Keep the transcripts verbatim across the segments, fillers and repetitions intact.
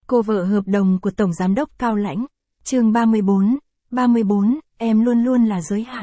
Cô vợ hợp đồng của Tổng Giám đốc Cao Lãnh. Chương ba mươi bốn, ba mươi bốn, em luôn luôn là giới hạn.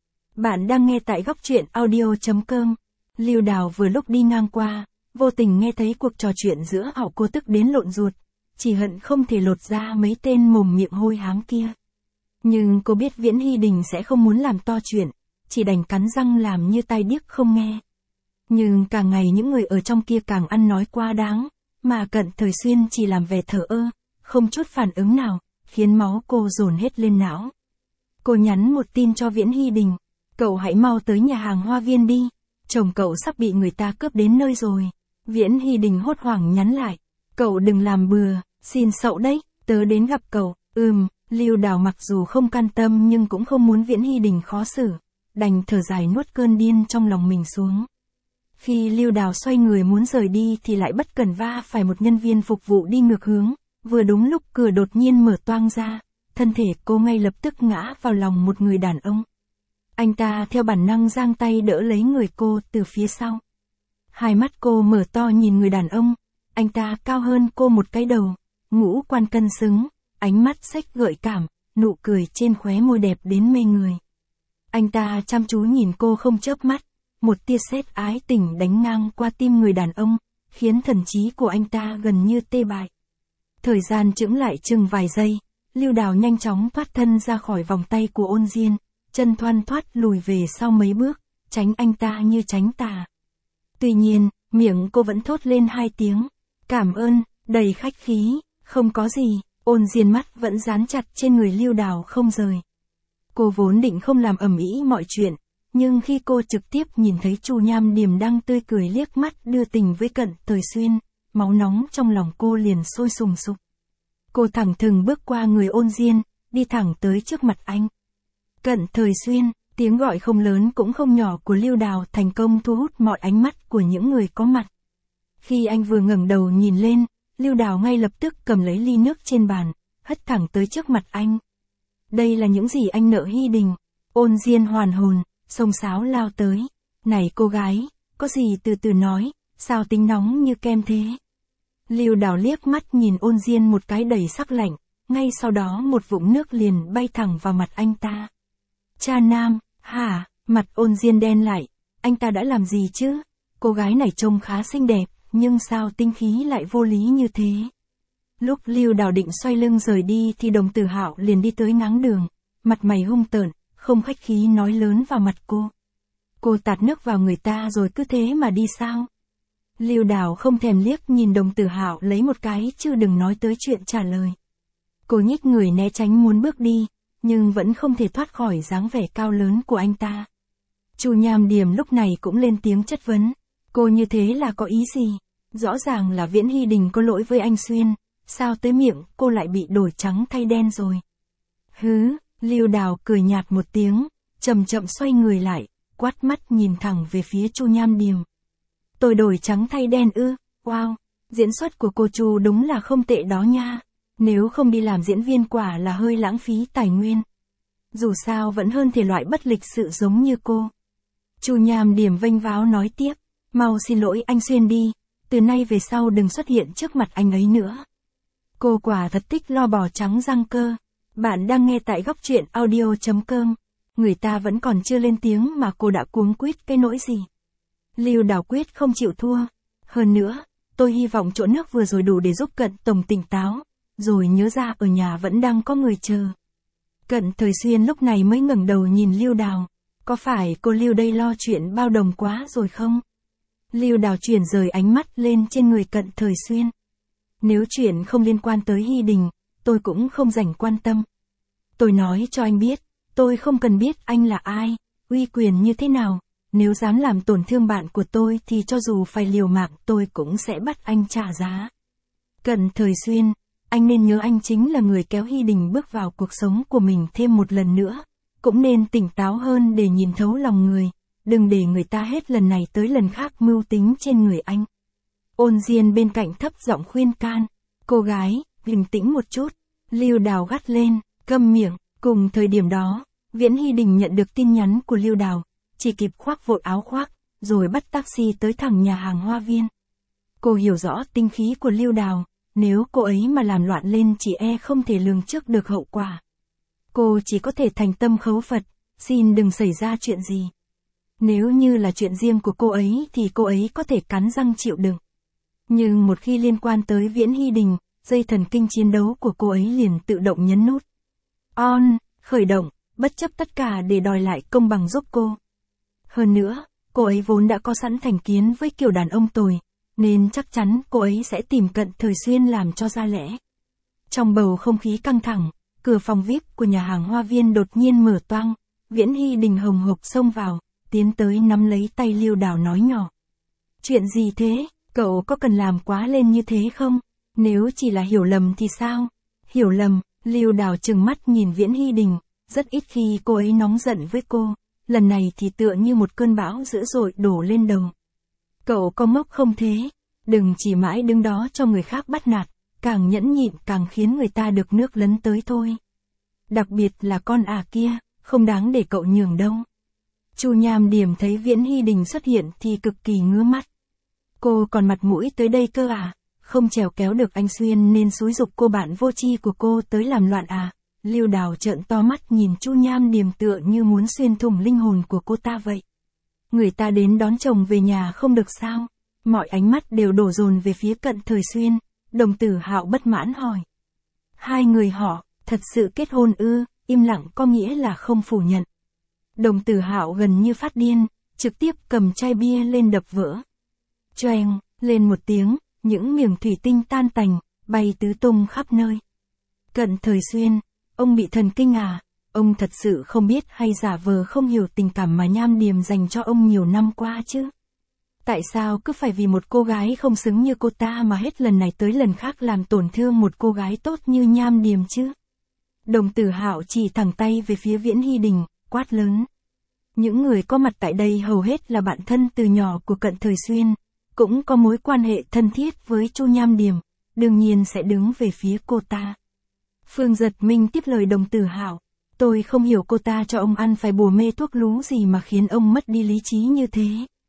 Bạn đang nghe tại góc truyện audio chấm com. Lưu Đào vừa lúc đi ngang qua, vô tình nghe thấy cuộc trò chuyện giữa họ, cô tức đến lộn ruột, chỉ hận không thể lột ra mấy tên mồm miệng hôi hám kia. Nhưng cô biết Viễn Hy Đình sẽ không muốn làm to chuyện, chỉ đành cắn răng làm như tai điếc không nghe. Nhưng càng ngày những người ở trong kia càng ăn nói quá đáng, mà Cận Thời Xuyên chỉ làm vẻ thờ ơ, không chút phản ứng nào, khiến máu cô dồn hết lên não. Cô nhắn một tin cho Viễn Hy Đình, cậu hãy mau tới nhà hàng Hoa Viên đi, chồng cậu sắp bị người ta cướp đến nơi rồi. Viễn Hy Đình hốt hoảng nhắn lại, cậu đừng làm bừa, xin sậu đấy, tớ đến gặp cậu. Ừm, Lưu Đào mặc dù không can tâm nhưng cũng không muốn Viễn Hy Đình khó xử, đành thở dài nuốt cơn điên trong lòng mình xuống. Khi Lưu Đào xoay người muốn rời đi thì lại bất cẩn va phải một nhân viên phục vụ đi ngược hướng, vừa đúng lúc cửa đột nhiên mở toang ra, thân thể cô ngay lập tức ngã vào lòng một người đàn ông. Anh ta theo bản năng giang tay đỡ lấy người cô từ phía sau. Hai mắt cô mở to nhìn người đàn ông, anh ta cao hơn cô một cái đầu, ngũ quan cân xứng, ánh mắt xếch gợi cảm, nụ cười trên khóe môi đẹp đến mê người. Anh ta chăm chú nhìn cô không chớp mắt, một tia sét ái tình đánh ngang qua tim người đàn ông, khiến thần trí của anh ta gần như tê bại. Thời gian chững lại chừng vài giây, Lưu Đào nhanh chóng thoát thân ra khỏi vòng tay của Ôn Diên, chân thoăn thoắt lùi về sau mấy bước, tránh anh ta như tránh tà. Tuy nhiên, miệng cô vẫn thốt lên hai tiếng, cảm ơn, đầy khách khí, không có gì. Ôn Diên mắt vẫn dán chặt trên người Lưu Đào không rời. Cô vốn định không làm ầm ĩ mọi chuyện, nhưng khi cô trực tiếp nhìn thấy Chu Nham Điềm đang tươi cười liếc mắt đưa tình với Cận Thời Xuyên, máu nóng trong lòng cô liền sôi sùng sục. Cô thẳng thừng bước qua người Ôn Diên, đi thẳng tới trước mặt anh. Cận Thời Xuyên, tiếng gọi không lớn cũng không nhỏ của Lưu Đào thành công thu hút mọi ánh mắt của những người có mặt. Khi anh vừa ngẩng đầu nhìn lên, Lưu Đào ngay lập tức cầm lấy ly nước trên bàn, hất thẳng tới trước mặt anh. Đây là những gì anh nợ Hy Đình. Ôn Diên hoàn hồn, xông xáo lao tới. Này cô gái, có gì từ từ nói, sao tính nóng như kem thế? Lưu Đào liếc mắt nhìn Ôn Diên một cái đầy sắc lạnh, ngay sau đó một vũng nước liền bay thẳng vào mặt anh ta. Cha nam, hả? Mặt Ôn Diên đen lại, anh ta đã làm gì chứ? Cô gái này trông khá xinh đẹp, nhưng sao tinh khí lại vô lý như thế? Lúc Lưu Đào định xoay lưng rời đi thì Đồng Tử Hạo liền đi tới ngáng đường, mặt mày hung tợn, không khách khí nói lớn vào mặt cô. Cô tạt nước vào người ta rồi cứ thế mà đi sao? Lưu Đào không thèm liếc nhìn Đồng Tử Hạo lấy một cái chứ đừng nói tới chuyện trả lời. Cô nhích người né tránh muốn bước đi, nhưng vẫn không thể thoát khỏi dáng vẻ cao lớn của anh ta. Chu Nham Điềm lúc này cũng lên tiếng chất vấn, cô như thế là có ý gì? Rõ ràng là Viễn Hy Đình có lỗi với anh Xuyên, sao tới miệng cô lại bị đổi trắng thay đen rồi? Hứ, Lưu Đào cười nhạt một tiếng, chậm chậm xoay người lại, quát mắt nhìn thẳng về phía Chu Nham Điềm. Tôi đổi trắng thay đen ư? Wow, diễn xuất của cô Chu đúng là không tệ đó nha. Nếu không đi làm diễn viên quả là hơi lãng phí tài nguyên. Dù sao vẫn hơn thể loại bất lịch sự giống như cô. Chu Nham Điềm vênh váo nói tiếp, mau xin lỗi anh Xuyên đi, từ nay về sau đừng xuất hiện trước mặt anh ấy nữa. Cô quả thật thích lo bò trắng răng cơ. Bạn đang nghe tại góc truyện audio chấm com. Người ta vẫn còn chưa lên tiếng mà cô đã cuống quýt cái nỗi gì. Lưu Đào quyết không chịu thua. Hơn nữa, tôi hy vọng chỗ nước vừa rồi đủ để giúp Cận Tổng tỉnh táo, rồi nhớ ra ở nhà vẫn đang có người chờ. Cận Thời Xuyên lúc này mới ngẩng đầu nhìn Lưu Đào. Có phải cô Lưu đây lo chuyện bao đồng quá rồi không? Lưu Đào chuyển rời ánh mắt lên trên người Cận Thời Xuyên. Nếu chuyện không liên quan tới Hy Đình, tôi cũng không rảnh quan tâm. Tôi nói cho anh biết, tôi không cần biết anh là ai, uy quyền như thế nào. Nếu dám làm tổn thương bạn của tôi thì cho dù phải liều mạng tôi cũng sẽ bắt anh trả giá. Cận Thời Xuyên, anh nên nhớ anh chính là người kéo Hy Đình bước vào cuộc sống của mình thêm một lần nữa. Cũng nên tỉnh táo hơn để nhìn thấu lòng người, đừng để người ta hết lần này tới lần khác mưu tính trên người anh. Ôn Diên bên cạnh thấp giọng khuyên can, cô gái, bình tĩnh một chút. Lưu Đào gắt lên, câm miệng. Cùng thời điểm đó, Viễn Hy Đình nhận được tin nhắn của Lưu Đào, chỉ kịp khoác vội áo khoác, rồi bắt taxi tới thẳng nhà hàng Hoa Viên. Cô hiểu rõ tinh khí của Lưu Đào, nếu cô ấy mà làm loạn lên chỉ e không thể lường trước được hậu quả. Cô chỉ có thể thành tâm khấu Phật, xin đừng xảy ra chuyện gì. Nếu như là chuyện riêng của cô ấy thì cô ấy có thể cắn răng chịu đựng. Nhưng một khi liên quan tới Viễn Hy Đình, dây thần kinh chiến đấu của cô ấy liền tự động nhấn nút on, khởi động, bất chấp tất cả để đòi lại công bằng giúp cô. Hơn nữa, cô ấy vốn đã có sẵn thành kiến với kiểu đàn ông tồi, nên chắc chắn cô ấy sẽ tìm Cận Thời Xuyên làm cho ra lẽ. Trong bầu không khí căng thẳng, cửa phòng vi ai pi của nhà hàng Hoa Viên đột nhiên mở toang, Viễn Hy Đình hồng hộc xông vào, tiến tới nắm lấy tay Lưu Đào nói nhỏ. Chuyện gì thế, cậu có cần làm quá lên như thế không? Nếu chỉ là hiểu lầm thì sao? Hiểu lầm, Lưu Đào trừng mắt nhìn Viễn Hy Đình, rất ít khi cô ấy nóng giận với cô, lần này thì tựa như một cơn bão dữ dội đổ lên đầu. Cậu có ngốc không thế? Đừng chỉ mãi đứng đó cho người khác bắt nạt, càng nhẫn nhịn càng khiến người ta được nước lấn tới thôi. Đặc biệt là con ả kia, không đáng để cậu nhường đâu. Chu Nham Điểm thấy Viễn Hy Đình xuất hiện thì cực kỳ ngứa mắt. Cô còn mặt mũi tới đây cơ à? Không trèo kéo được anh Xuyên nên xúi giục cô bạn vô tri của cô tới làm loạn à? Lưu Đào trợn to mắt nhìn Chu Nham Điểm tựa như muốn xuyên thủng linh hồn của cô ta vậy. Người ta đến đón chồng về nhà không được sao? Mọi ánh mắt đều đổ dồn về phía Cận Thời Xuyên, Đồng Tử Hạo bất mãn hỏi. Hai người họ, thật sự kết hôn ư? Im lặng có nghĩa là không phủ nhận. Đồng Tử Hạo gần như phát điên, trực tiếp cầm chai bia lên đập vỡ. Choeng, lên một tiếng, những miếng thủy tinh tan tành, bay tứ tung khắp nơi. Cận Thời Xuyên, ông bị thần kinh à? Ông thật sự không biết hay giả vờ không hiểu tình cảm mà Nham Điềm dành cho ông nhiều năm qua chứ? Tại sao cứ phải vì một cô gái không xứng như cô ta mà hết lần này tới lần khác làm tổn thương một cô gái tốt như Nham Điềm chứ? Đồng Tử Hạo chỉ thẳng tay về phía Viễn Hy Đình, quát lớn. Những người có mặt tại đây hầu hết là bạn thân từ nhỏ của Cận Thời Xuyên, cũng có mối quan hệ thân thiết với Chu Nham Điềm, đương nhiên sẽ đứng về phía cô ta. Phương Giật Minh tiếp lời Đồng Tử Hạo, tôi không hiểu cô ta cho ông ăn phải bùa mê thuốc lú gì mà khiến ông mất đi lý trí như thế.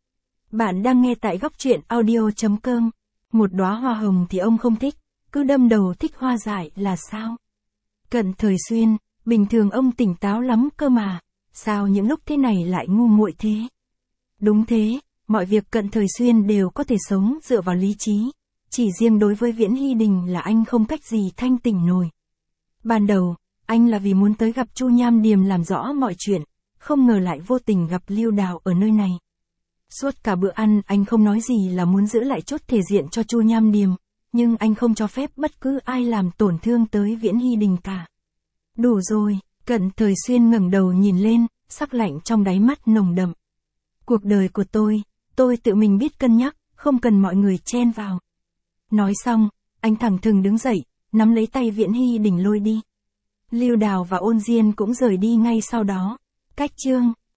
Bạn đang nghe tại góc truyện audio chấm com. Một đóa hoa hồng thì ông không thích, cứ đâm đầu thích hoa dại là sao? Cận Thời Xuyên, bình thường ông tỉnh táo lắm cơ mà, sao những lúc thế này lại ngu muội thế? Đúng thế, mọi việc Cận Thời Xuyên đều có thể sống dựa vào lý trí, chỉ riêng đối với Viễn Hy Đình là anh không cách gì thanh tỉnh nổi. Ban đầu, anh là vì muốn tới gặp Chu Nham Điềm làm rõ mọi chuyện, không ngờ lại vô tình gặp Lưu Đào ở nơi này. Suốt cả bữa ăn anh không nói gì là muốn giữ lại chút thể diện cho Chu Nham Điềm, nhưng anh không cho phép bất cứ ai làm tổn thương tới Viễn Hy Đình cả. Đủ rồi, Cận Thời Xuyên ngẩng đầu nhìn lên, sắc lạnh trong đáy mắt nồng đậm. Cuộc đời của tôi, tôi tự mình biết cân nhắc, không cần mọi người chen vào. Nói xong, anh thẳng thừng đứng dậy, nắm lấy tay Viễn Hy Đình lôi đi. Lưu Đào và Ôn Diên cũng rời đi ngay sau đó. Cách chương